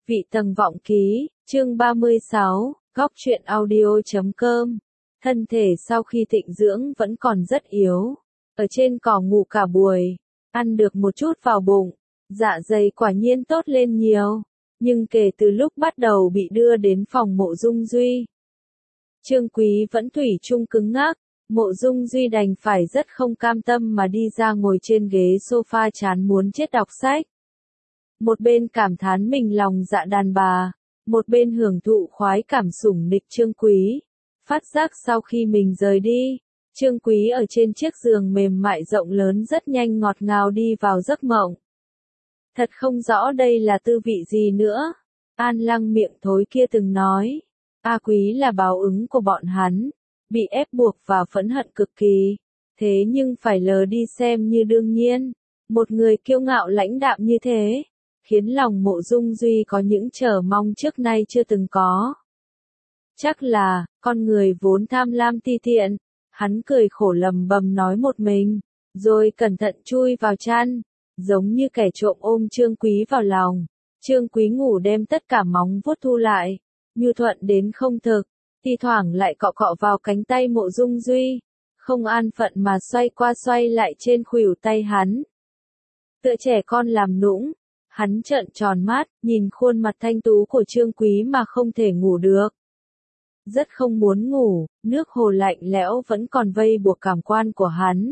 Vị tầng vọng ký, chương 36, góc truyện audio.com. Thân thể sau khi tịnh dưỡng vẫn còn rất yếu. Ở trên cỏ ngủ cả buổi, ăn được một chút vào bụng, dạ dày quả nhiên tốt lên nhiều. Nhưng kể từ lúc bắt đầu bị đưa đến phòng Mộ Dung Duy, Trương Quý vẫn thủy chung cứng ngắc. Mộ Dung Duy đành phải rất không cam tâm mà đi ra ngồi trên ghế sofa chán muốn chết đọc sách. Một bên cảm thán mình lòng dạ đàn bà, một bên hưởng thụ khoái cảm sủng nịch Trương Quý. Phát giác sau khi mình rời đi, Trương Quý ở trên chiếc giường mềm mại rộng lớn rất nhanh ngọt ngào đi vào giấc mộng. Thật không rõ đây là tư vị gì nữa. An Lăng miệng thối kia từng nói, A Quý là báo ứng của bọn hắn, bị ép buộc và phẫn hận cực kỳ. Thế nhưng phải lờ đi xem như đương nhiên, một người kiêu ngạo lãnh đạm như thế, khiến lòng Mộ Dung Duy có những chờ mong trước nay chưa từng có. Chắc là, con người vốn tham lam ti tiện, hắn cười khổ lầm bầm nói một mình, rồi cẩn thận chui vào chăn, giống như kẻ trộm ôm Trương Quý vào lòng. Trương Quý ngủ đem tất cả móng vuốt thu lại, nhu thuận đến không thực, thi thoảng lại cọ cọ vào cánh tay Mộ Dung Duy, không an phận mà xoay qua xoay lại trên khuỷu tay hắn. Tựa trẻ con làm nũng. Hắn trợn tròn mắt, nhìn khuôn mặt thanh tú của Trương Quý mà không thể ngủ được. Rất không muốn ngủ, nước hồ lạnh lẽo vẫn còn vây buộc cảm quan của hắn.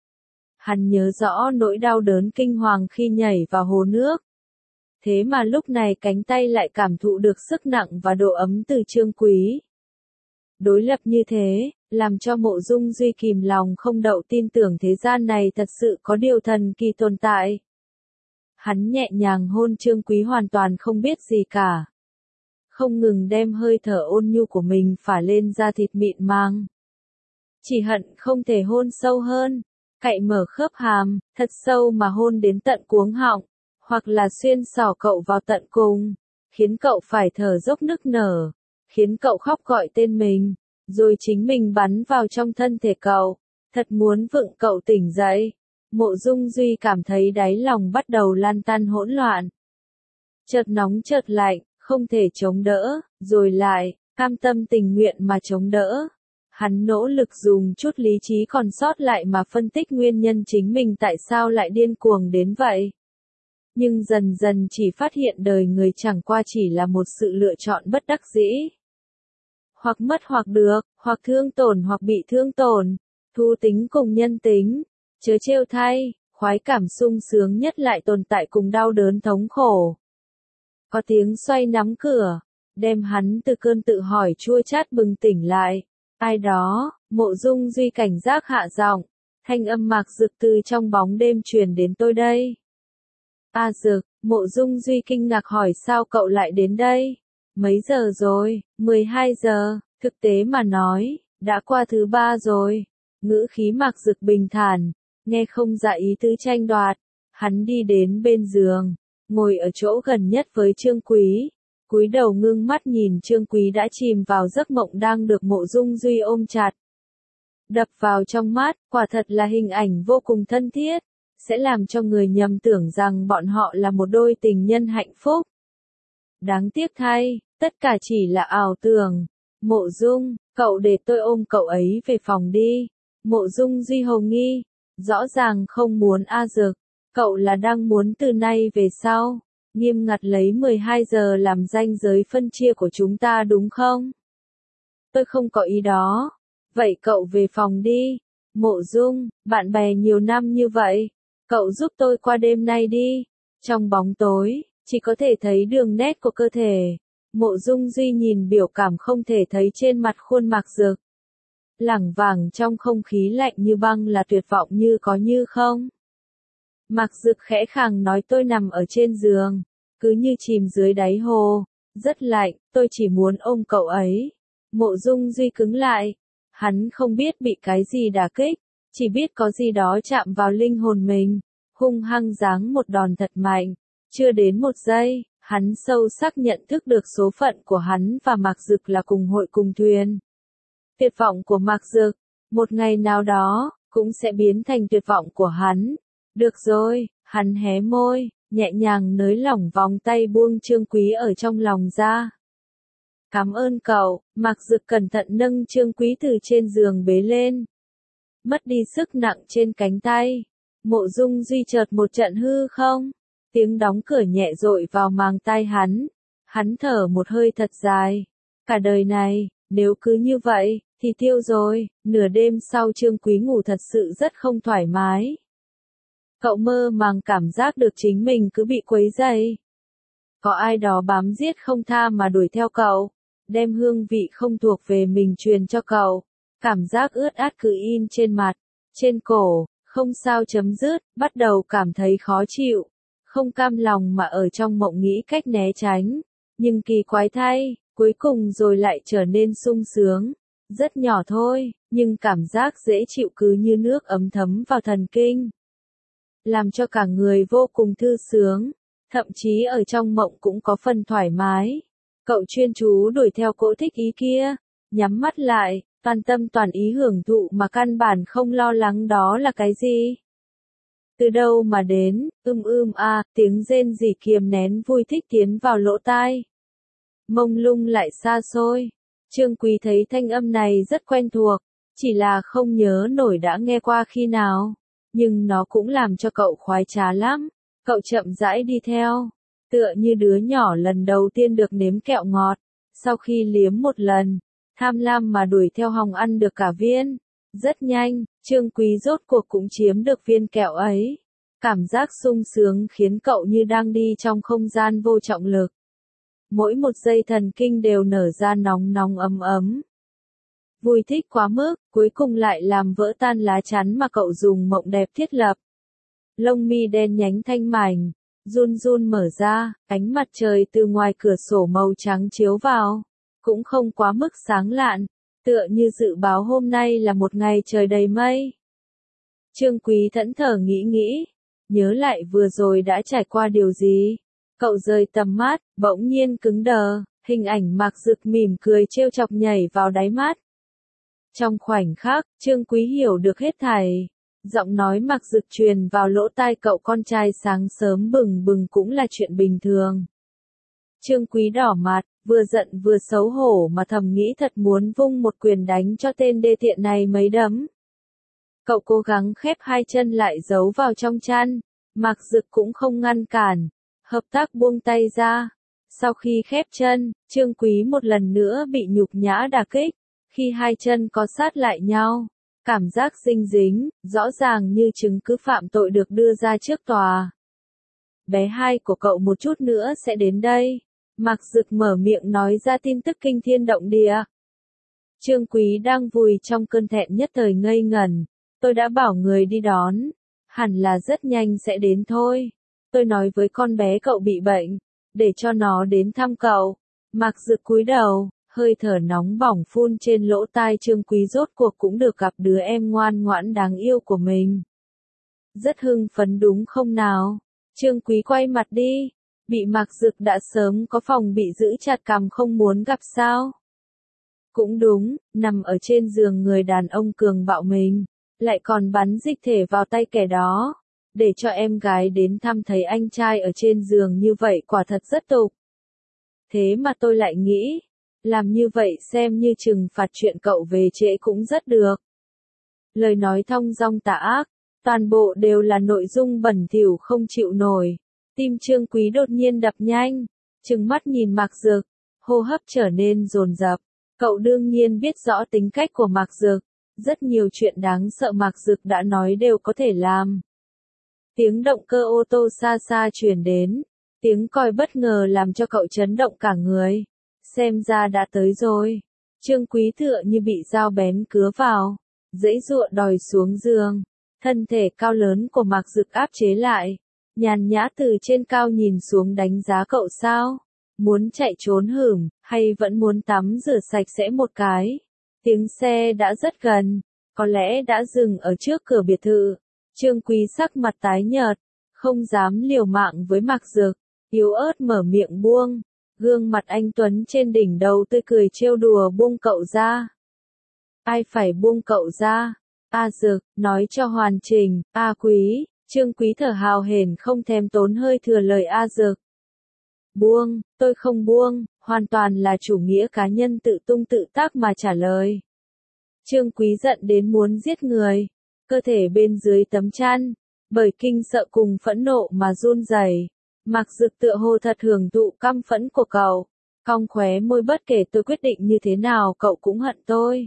Hắn nhớ rõ nỗi đau đớn kinh hoàng khi nhảy vào hồ nước. Thế mà lúc này cánh tay lại cảm thụ được sức nặng và độ ấm từ Trương Quý. Đối lập như thế, làm cho Mộ Dung Duy kìm lòng không đậu tin tưởng thế gian này thật sự có điều thần kỳ tồn tại. Hắn nhẹ nhàng hôn Trương Quý hoàn toàn không biết gì cả. Không ngừng đem hơi thở ôn nhu của mình phả lên da thịt mịn màng. Chỉ hận không thể hôn sâu hơn, cạy mở khớp hàm, thật sâu mà hôn đến tận cuống họng, hoặc là xuyên xỏ cậu vào tận cùng, khiến cậu phải thở dốc nức nở, khiến cậu khóc gọi tên mình, rồi chính mình bắn vào trong thân thể cậu, thật muốn vựng cậu tỉnh dậy. Mộ Dung Duy cảm thấy đáy lòng bắt đầu lan tăn hỗn loạn. Chợt nóng chợt lạnh, không thể chống đỡ, rồi lại, cam tâm tình nguyện mà chống đỡ. Hắn nỗ lực dùng chút lý trí còn sót lại mà phân tích nguyên nhân chính mình tại sao lại điên cuồng đến vậy. Nhưng dần dần chỉ phát hiện đời người chẳng qua chỉ là một sự lựa chọn bất đắc dĩ. Hoặc mất hoặc được, hoặc thương tổn hoặc bị thương tổn, thú tính cùng nhân tính. Chớ trêu thay, khoái cảm sung sướng nhất lại tồn tại cùng đau đớn thống khổ. Có tiếng xoay nắm cửa, đem hắn từ cơn tự hỏi chua chát bừng tỉnh lại. Ai đó, Mộ Dung Duy cảnh giác hạ giọng, thanh âm Mạc Dực từ trong bóng đêm truyền đến tôi đây. A Dực, Mộ Dung Duy kinh ngạc hỏi sao cậu lại đến đây? Mấy giờ rồi? 12 giờ, thực tế mà nói, đã qua thứ 3 rồi. Ngữ khí Mạc Dực bình thản. Nghe không ra ý tứ tranh đoạt, hắn đi đến bên giường, ngồi ở chỗ gần nhất với Trương Quý, cúi đầu ngưng mắt nhìn Trương Quý đã chìm vào giấc mộng đang được Mộ Dung Duy ôm chặt. Đập vào trong mắt, quả thật là hình ảnh vô cùng thân thiết, sẽ làm cho người nhầm tưởng rằng bọn họ là một đôi tình nhân hạnh phúc. Đáng tiếc thay, tất cả chỉ là ảo tưởng. Mộ Dung, cậu để tôi ôm cậu ấy về phòng đi. Mộ Dung Duy hồ nghi. Rõ ràng không muốn A Dực, cậu là đang muốn từ nay về sau, nghiêm ngặt lấy 12 giờ làm ranh giới phân chia của chúng ta đúng không? Tôi không có ý đó. Vậy cậu về phòng đi. Mộ Dung, bạn bè nhiều năm như vậy, cậu giúp tôi qua đêm nay đi. Trong bóng tối, chỉ có thể thấy đường nét của cơ thể. Mộ Dung Duy nhìn biểu cảm không thể thấy trên mặt khuôn Mạc Dực. Lẳng vàng trong không khí lạnh như băng là tuyệt vọng như có như không. Mạc Dực khẽ khàng nói tôi nằm ở trên giường, cứ như chìm dưới đáy hồ, rất lạnh, tôi chỉ muốn ôm cậu ấy. Mộ Dung Duy cứng lại, hắn không biết bị cái gì đả kích, chỉ biết có gì đó chạm vào linh hồn mình, hung hăng giáng một đòn thật mạnh, chưa đến một giây, hắn sâu sắc nhận thức được số phận của hắn và Mạc Dực là cùng hội cùng thuyền. Tuyệt vọng của Mạc Dực, một ngày nào đó, cũng sẽ biến thành tuyệt vọng của hắn. Được rồi, hắn hé môi, nhẹ nhàng nới lỏng vòng tay buông Trương Quý ở trong lòng ra. Cảm ơn cậu, Mạc Dực cẩn thận nâng Trương Quý từ trên giường bế lên. Mất đi sức nặng trên cánh tay. Mộ Dung Duy chợt một trận hư không? Tiếng đóng cửa nhẹ dội vào màng tai hắn. Hắn thở một hơi thật dài. Cả đời này, nếu cứ như vậy, thì tiêu rồi. Nửa đêm sau Trương Quý ngủ thật sự rất không thoải mái. Cậu mơ màng cảm giác được chính mình cứ bị quấy rầy. Có ai đó bám giết không tha mà đuổi theo cậu, đem hương vị không thuộc về mình truyền cho cậu. Cảm giác ướt át cứ in trên mặt, trên cổ, không sao chấm dứt, bắt đầu cảm thấy khó chịu. Không cam lòng mà ở trong mộng nghĩ cách né tránh. Nhưng kỳ quái thay, cuối cùng rồi lại trở nên sung sướng. Rất nhỏ thôi, nhưng cảm giác dễ chịu cứ như nước ấm thấm vào thần kinh. Làm cho cả người vô cùng thư sướng. Thậm chí ở trong mộng cũng có phần thoải mái. Cậu chuyên chú đuổi theo cỗ thích ý kia, nhắm mắt lại, toàn tâm toàn ý hưởng thụ mà căn bản không lo lắng đó là cái gì. Từ đâu mà đến, tiếng rên rỉ kiềm nén vui thích tiến vào lỗ tai. Mông lung lại xa xôi. Trương Quý thấy thanh âm này rất quen thuộc, chỉ là không nhớ nổi đã nghe qua khi nào. Nhưng nó cũng làm cho cậu khoái trá lắm. Cậu chậm rãi đi theo, tựa như đứa nhỏ lần đầu tiên được nếm kẹo ngọt. Sau khi liếm một lần, tham lam mà đuổi theo hòng ăn được cả viên. Rất nhanh, Trương Quý rốt cuộc cũng chiếm được viên kẹo ấy. Cảm giác sung sướng khiến cậu như đang đi trong không gian vô trọng lực. Mỗi một giây thần kinh đều nở ra nóng nóng ấm ấm. Vui thích quá mức, cuối cùng lại làm vỡ tan lá chắn mà cậu dùng mộng đẹp thiết lập. Lông mi đen nhánh thanh mảnh, run run mở ra, ánh mặt trời từ ngoài cửa sổ màu trắng chiếu vào. Cũng không quá mức sáng lạn, tựa như dự báo hôm nay là một ngày trời đầy mây. Trương Quý thẫn thờ nghĩ, nhớ lại vừa rồi đã trải qua điều gì. Cậu rời tầm mắt, bỗng nhiên cứng đờ, hình ảnh Mạc Dực mỉm cười trêu chọc nhảy vào đáy mắt. Trong khoảnh khắc, Trương Quý hiểu được hết thảy. Giọng nói Mạc Dực truyền vào lỗ tai cậu con trai sáng sớm bừng bừng cũng là chuyện bình thường. Trương Quý đỏ mặt, vừa giận vừa xấu hổ mà thầm nghĩ thật muốn vung một quyền đánh cho tên đê tiện này mấy đấm. Cậu cố gắng khép hai chân lại giấu vào trong chăn, Mạc Dực cũng không ngăn cản, hợp tác buông tay ra. Sau khi khép chân, Trương Quý một lần nữa bị nhục nhã đả kích, khi hai chân có sát lại nhau. Cảm giác dinh dính, rõ ràng như chứng cứ phạm tội được đưa ra trước tòa. Bé hai của cậu một chút nữa sẽ đến đây. Mạc Dực mở miệng nói ra tin tức kinh thiên động địa. Trương Quý đang vùi trong cơn thẹn nhất thời ngây ngẩn. Tôi đã bảo người đi đón. Hẳn là rất nhanh sẽ đến thôi. Tôi nói với con bé cậu bị bệnh, để cho nó đến thăm cậu. Mạc Dực cúi đầu, hơi thở nóng bỏng phun trên lỗ tai Trương Quý rốt cuộc cũng được gặp đứa em ngoan ngoãn đáng yêu của mình. Rất hưng phấn đúng không nào? Trương Quý quay mặt đi. Bị Mạc Dực đã sớm có phòng bị giữ chặt cằm không muốn gặp sao? Cũng đúng, nằm ở trên giường người đàn ông cường bạo mình, lại còn bắn dịch thể vào tay kẻ đó. Để cho em gái đến thăm thấy anh trai ở trên giường như vậy quả thật rất tục. Thế mà tôi lại nghĩ, làm như vậy xem như trừng phạt chuyện cậu về trễ cũng rất được. Lời nói thong dong tà ác, toàn bộ đều là nội dung bẩn thỉu không chịu nổi. Tim Trương Quý đột nhiên đập nhanh, trừng mắt nhìn Mạc Dực, hô hấp trở nên dồn dập. Cậu đương nhiên biết rõ tính cách của Mạc Dực, rất nhiều chuyện đáng sợ Mạc Dực đã nói đều có thể làm. Tiếng động cơ ô tô xa xa truyền đến, tiếng còi bất ngờ làm cho cậu chấn động cả người. Xem ra đã tới rồi. Trương Quý tựa như bị dao bén cứa vào, giãy giụa đòi xuống giường. Thân thể cao lớn của Mạc Dực áp chế lại, nhàn nhã từ trên cao nhìn xuống đánh giá cậu sao? Muốn chạy trốn hửm, hay vẫn muốn tắm rửa sạch sẽ một cái? Tiếng xe đã rất gần, có lẽ đã dừng ở trước cửa biệt thự. Trương Quý sắc mặt tái nhợt, không dám liều mạng với Mạc Dực, yếu ớt mở miệng buông. Gương mặt anh tuấn trên đỉnh đầu tươi cười trêu đùa buông cậu ra. Ai phải buông cậu ra? A Dực, nói cho hoàn chỉnh, A Quý, Trương Quý thở hào hển không thèm tốn hơi thừa lời A Dực. Buông, tôi không buông, hoàn toàn là chủ nghĩa cá nhân tự tung tự tác mà trả lời. Trương Quý giận đến muốn giết người, cơ thể bên dưới tấm chăn, bởi kinh sợ cùng phẫn nộ mà run rẩy. Mạc Dực tựa hồ thật hưởng thụ căm phẫn của cậu, cong khóe môi bất kể tôi quyết định như thế nào cậu cũng hận tôi.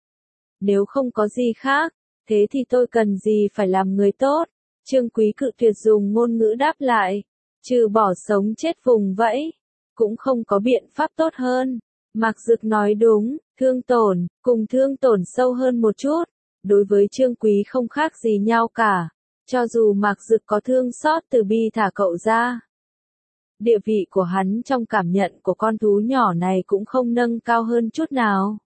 Nếu không có gì khác, thế thì tôi cần gì phải làm người tốt? Trương Quý cự tuyệt dùng ngôn ngữ đáp lại, trừ bỏ sống chết vùng vẫy, cũng không có biện pháp tốt hơn. Mạc Dực nói đúng, thương tổn, cùng thương tổn sâu hơn một chút, đối với Trương Quý không khác gì nhau cả, cho dù Mạc Dực có thương xót từ bi thả cậu ra. Địa vị của hắn trong cảm nhận của con thú nhỏ này cũng không nâng cao hơn chút nào.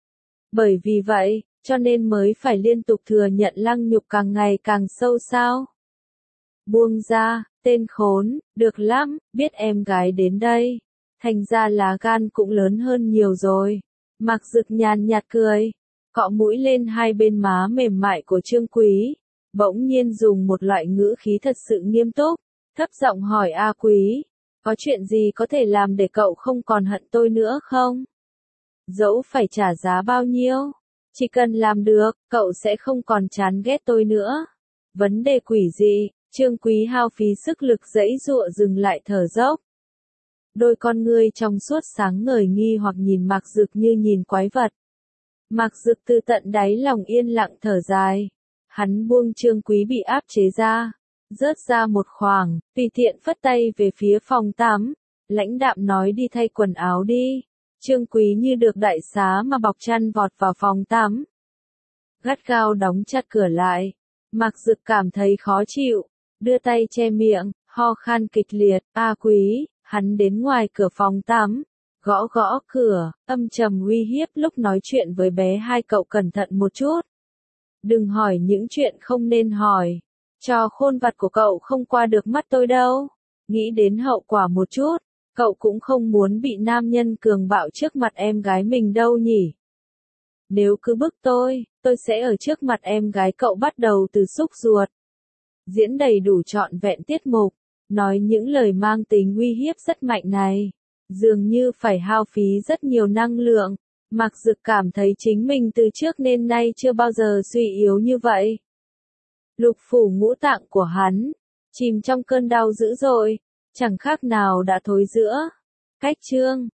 Bởi vì vậy, cho nên mới phải liên tục thừa nhận lăng nhục càng ngày càng sâu sao. Buông ra, tên khốn, được lắm, biết em gái đến đây. Thành ra lá gan cũng lớn hơn nhiều rồi. Mạc Dực nhàn nhạt cười, cọ mũi lên hai bên má mềm mại của Trương Quý, bỗng nhiên dùng một loại ngữ khí thật sự nghiêm túc, thấp giọng hỏi A Quý, có chuyện gì có thể làm để cậu không còn hận tôi nữa không? Dẫu phải trả giá bao nhiêu, chỉ cần làm được, cậu sẽ không còn chán ghét tôi nữa. Vấn đề quỷ dị, Trương Quý hao phí sức lực giãy giụa dừng lại thở dốc. Đôi con ngươi trong suốt sáng ngời nghi hoặc nhìn Mạc Dực như nhìn quái vật. Mạc Dực từ tận đáy lòng yên lặng thở dài. Hắn buông Trương Quý bị áp chế ra, rớt ra một khoảng, tùy tiện phất tay về phía phòng tắm, lãnh đạm nói đi thay quần áo đi. Trương Quý như được đại xá mà bọc chăn vọt vào phòng tắm. Gắt gao đóng chặt cửa lại. Mạc Dực cảm thấy khó chịu, đưa tay che miệng, ho khan kịch liệt. A Quý, hắn đến ngoài cửa phòng tắm, gõ gõ cửa, âm trầm uy hiếp lúc nói chuyện với bé hai cậu cẩn thận một chút. Đừng hỏi những chuyện không nên hỏi. Trò khôn vặt của cậu không qua được mắt tôi đâu. Nghĩ đến hậu quả một chút, cậu cũng không muốn bị nam nhân cường bạo trước mặt em gái mình đâu nhỉ. Nếu cứ bức tôi sẽ ở trước mặt em gái cậu bắt đầu từ xúc ruột. Diễn đầy đủ trọn vẹn tiết mục, nói những lời mang tính uy hiếp rất mạnh này. Dường như phải hao phí rất nhiều năng lượng. Mạc Dực cảm thấy chính mình từ trước nên nay chưa bao giờ suy yếu như vậy. Lục phủ ngũ tạng của hắn, chìm trong cơn đau dữ dội, chẳng khác nào đã thối rữa. Cách chương